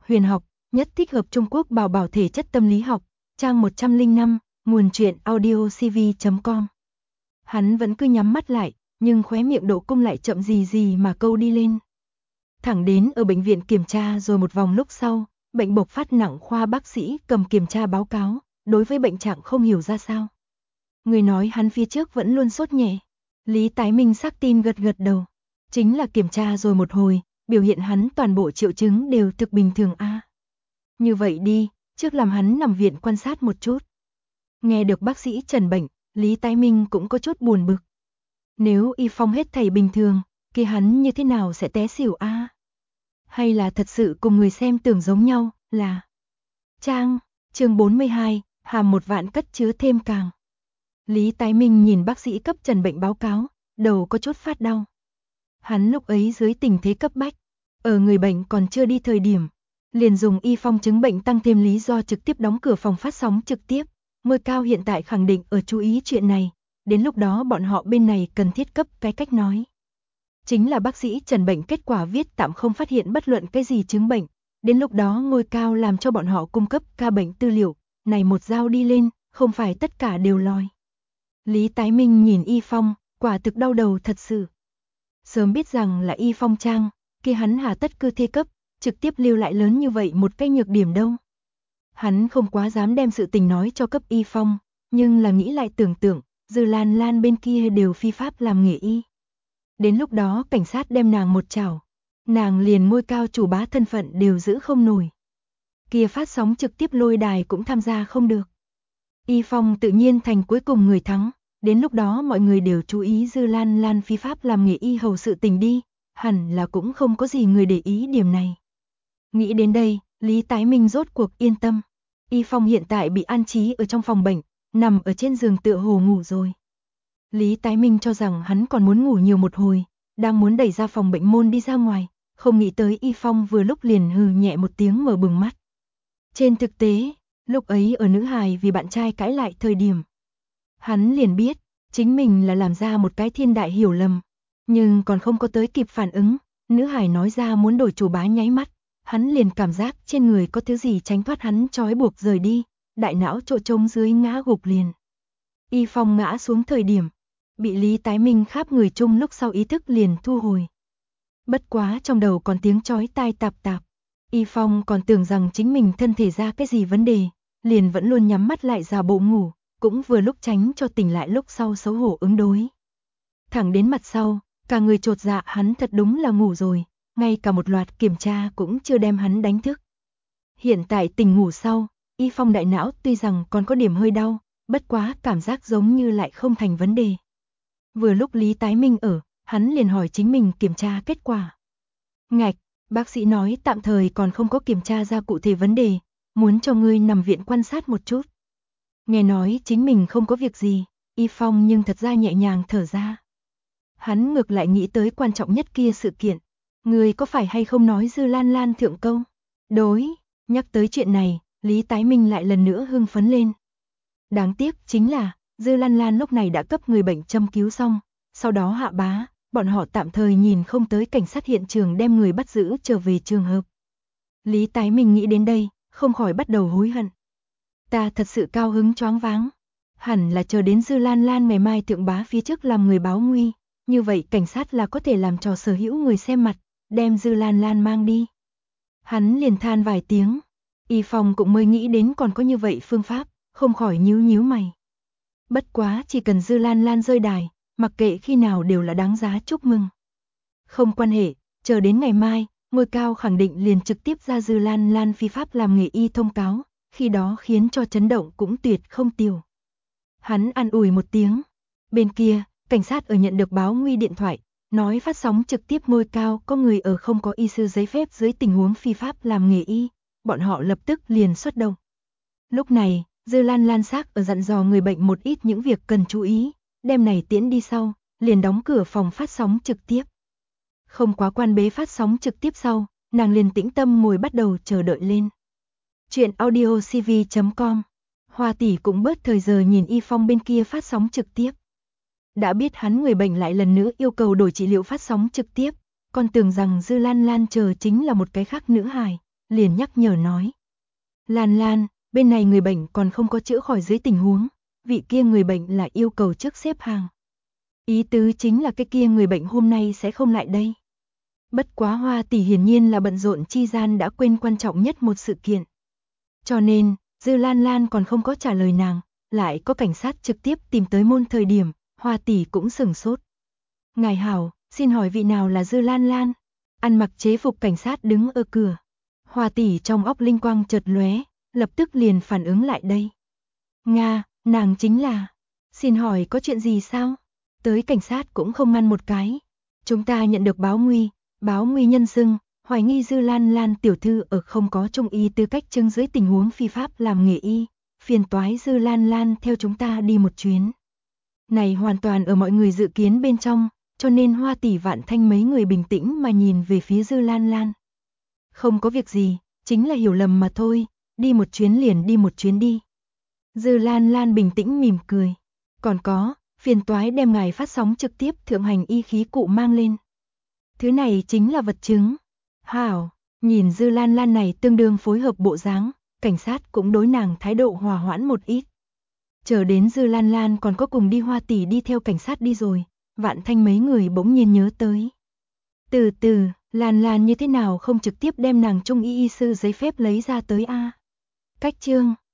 huyền học, nhất thích hợp Trung Quốc bảo bảo thể chất tâm lý học, trang 105, nguồn truyện audiocv.com. Hắn vẫn cứ nhắm mắt lại, nhưng khóe miệng độ cung lại chậm gì mà câu đi lên. Thẳng đến ở bệnh viện kiểm tra rồi một vòng lúc sau, bệnh bộc phát nặng, khoa bác sĩ cầm kiểm tra báo cáo, đối với bệnh trạng không hiểu ra sao. Người nói hắn phía trước vẫn luôn sốt nhẹ. Lý Tái Minh xác tin gật gật đầu. Chính là kiểm tra rồi một hồi, biểu hiện hắn toàn bộ triệu chứng đều thực bình thường a. Như vậy đi, trước làm hắn nằm viện quan sát một chút. Nghe được bác sĩ trần bệnh, Lý Tái Minh cũng có chút buồn bực. Nếu y phong hết thảy bình thường, kia hắn như thế nào sẽ té xỉu a? Hay là thật sự cùng người xem tưởng giống nhau, là chương 42, hàm một vạn cất chứa thêm càng. Lý Tái Minh nhìn bác sĩ cấp trần bệnh báo cáo, đầu có chút phát đau. Hắn lúc ấy dưới tình thế cấp bách, ở người bệnh còn chưa đi thời điểm, liền dùng y phong chứng bệnh tăng thêm lý do trực tiếp đóng cửa phòng phát sóng trực tiếp. Ngôi cao hiện tại khẳng định ở chú ý chuyện này, đến lúc đó bọn họ bên này cần thiết cấp cái cách nói. Chính là bác sĩ trần bệnh kết quả viết tạm không phát hiện bất luận cái gì chứng bệnh, đến lúc đó ngôi cao làm cho bọn họ cung cấp ca bệnh tư liệu, này một dao đi lên, không phải tất cả đều lòi. Lý Tái Minh nhìn y phong, quả thực đau đầu thật sự. Sớm biết rằng là y phong trang, kia hắn hà tất cứ thế cấp, trực tiếp lưu lại lớn như vậy một cái nhược điểm đâu. Hắn không quá dám đem sự tình nói cho cấp y phong, nhưng là nghĩ lại tưởng tượng, Dư Lan Lan bên kia đều phi pháp làm nghề y. Đến lúc đó cảnh sát đem nàng một chảo, nàng liền ngôi cao chủ bá thân phận đều giữ không nổi. Kia phát sóng trực tiếp lôi đài cũng tham gia không được. Y phong tự nhiên thành cuối cùng người thắng, đến lúc đó mọi người đều chú ý Dư Lan Lan phi pháp làm nghề y hầu sự tình đi, hẳn là cũng không có gì người để ý điểm này. Nghĩ đến đây, Lý Tái Minh rốt cuộc yên tâm. Y phong hiện tại bị an trí ở trong phòng bệnh, nằm ở trên giường tựa hồ ngủ rồi. Lý Tái Minh cho rằng hắn còn muốn ngủ nhiều một hồi, đang muốn đẩy ra phòng bệnh môn đi ra ngoài, không nghĩ tới y phong vừa lúc liền hừ nhẹ một tiếng mở bừng mắt. Trên thực tế, lúc ấy ở nữ hài vì bạn trai cãi lại thời điểm, hắn liền biết, chính mình là làm ra một cái thiên đại hiểu lầm, nhưng còn không có tới kịp phản ứng, nữ hài nói ra muốn đổi chủ bá nháy mắt, hắn liền cảm giác trên người có thứ gì tránh thoát hắn trói buộc rời đi, đại não chỗ trống dưới ngã gục liền. Y phong ngã xuống thời điểm, bị Lý Tái Minh kháp người chung lúc sau ý thức liền thu hồi. Bất quá trong đầu còn tiếng chói tai tạp tạp, Y phong còn tưởng rằng chính mình thân thể ra cái gì vấn đề, liền vẫn luôn nhắm mắt lại giả bộ ngủ, cũng vừa lúc tránh cho tỉnh lại lúc sau xấu hổ ứng đối. Thẳng đến mặt sau, cả người chột dạ hắn thật đúng là ngủ rồi, ngay cả một loạt kiểm tra cũng chưa đem hắn đánh thức. Hiện tại tỉnh ngủ sau, Y phong đại não tuy rằng còn có điểm hơi đau, bất quá cảm giác giống như lại không thành vấn đề. Vừa lúc Lý Tái Minh ở, hắn liền hỏi chính mình kiểm tra kết quả. Ngạch, bác sĩ nói tạm thời còn không có kiểm tra ra cụ thể vấn đề, muốn cho ngươi nằm viện quan sát một chút. Nghe nói chính mình không có việc gì, Y phong nhưng thật ra nhẹ nhàng thở ra. Hắn ngược lại nghĩ tới quan trọng nhất kia sự kiện, ngươi có phải hay không nói Dư Lan Lan thượng câu? Đối, nhắc tới chuyện này, Lý Tái Minh lại lần nữa hưng phấn lên. Đáng tiếc chính là, Dư Lan Lan lúc này đã cấp người bệnh châm cứu xong, sau đó hạ bá, bọn họ tạm thời nhìn không tới cảnh sát hiện trường đem người bắt giữ trở về trường hợp. Lý Tái Minh nghĩ đến đây, không khỏi bắt đầu hối hận. Ta thật sự cao hứng choáng váng, hẳn là chờ đến Dư Lan Lan ngày mai thượng bá phía trước làm người báo nguy, như vậy cảnh sát là có thể làm trò sở hữu người xem mặt, đem Dư Lan Lan mang đi. Hắn liền than vài tiếng, Y phong cũng mới nghĩ đến còn có như vậy phương pháp, không khỏi nhíu mày. Bất quá chỉ cần Dư Lan Lan rơi đài, mặc kệ khi nào đều là đáng giá chúc mừng. Không quan hệ, chờ đến ngày mai, ngôi cao khẳng định liền trực tiếp ra Dư Lan Lan phi pháp làm nghề y thông cáo, khi đó khiến cho chấn động cũng tuyệt không tiểu. Hắn an ủi một tiếng. Bên kia, cảnh sát ở nhận được báo nguy điện thoại, nói phát sóng trực tiếp ngôi cao có người ở không có y sư giấy phép dưới tình huống phi pháp làm nghề y, bọn họ lập tức liền xuất động. Lúc này, Dư Lan Lan xác ở dặn dò người bệnh một ít những việc cần chú ý, đêm này tiễn đi sau, liền đóng cửa phòng phát sóng trực tiếp. Không quá quan bế phát sóng trực tiếp sau, nàng liền tĩnh tâm ngồi bắt đầu chờ đợi lên. Chuyện audiocv.com. Hoa tỷ cũng bớt thời giờ nhìn Y phong bên kia phát sóng trực tiếp. Đã biết hắn người bệnh lại lần nữa yêu cầu đổi trị liệu phát sóng trực tiếp, còn tưởng rằng Dư Lan Lan chờ chính là một cái khác nữ hài, liền nhắc nhở nói. Lan Lan, bên này người bệnh còn không có chữa khỏi dưới tình huống, vị kia người bệnh là yêu cầu trước xếp hàng. Ý tứ chính là cái kia người bệnh hôm nay sẽ không lại đây. Bất quá Hoa tỷ hiển nhiên là bận rộn chi gian đã quên quan trọng nhất một sự kiện. Cho nên, Dư Lan Lan còn không có trả lời nàng, lại có cảnh sát trực tiếp tìm tới môn thời điểm, Hoa tỷ cũng sửng sốt. Ngài hảo, xin hỏi vị nào là Dư Lan Lan? Ăn mặc chế phục cảnh sát đứng ở cửa. Hoa tỷ trong óc linh quang chợt lóe, lập tức liền phản ứng lại đây. Nga, nàng chính là. Xin hỏi có chuyện gì sao? Tới cảnh sát cũng không ngăn một cái. Chúng ta nhận được báo nguy nhân xưng, hoài nghi Dư Lan Lan tiểu thư ở không có trung y tư cách chứng dưới tình huống phi pháp làm nghề y, phiền toái Dư Lan Lan theo chúng ta đi một chuyến. Này hoàn toàn ở mọi người dự kiến bên trong, cho nên Hoa tỷ Vạn Thanh mấy người bình tĩnh mà nhìn về phía Dư Lan Lan. Không có việc gì, chính là hiểu lầm mà thôi, đi một chuyến liền đi một chuyến đi. Dư Lan Lan bình tĩnh mỉm cười. Còn có, phiền toái đem ngài phát sóng trực tiếp thượng hành y khí cụ mang lên. Thứ này chính là vật chứng. Hảo, nhìn Dư Lan Lan này tương đương phối hợp bộ dáng, cảnh sát cũng đối nàng thái độ hòa hoãn một ít. Chờ đến Dư Lan Lan còn có cùng đi Hoa tỷ đi theo cảnh sát đi rồi, Vạn Thanh mấy người bỗng nhiên nhớ tới. Từ từ, Lan Lan như thế nào không trực tiếp đem nàng trung y sư giấy phép lấy ra tới a? Cách chương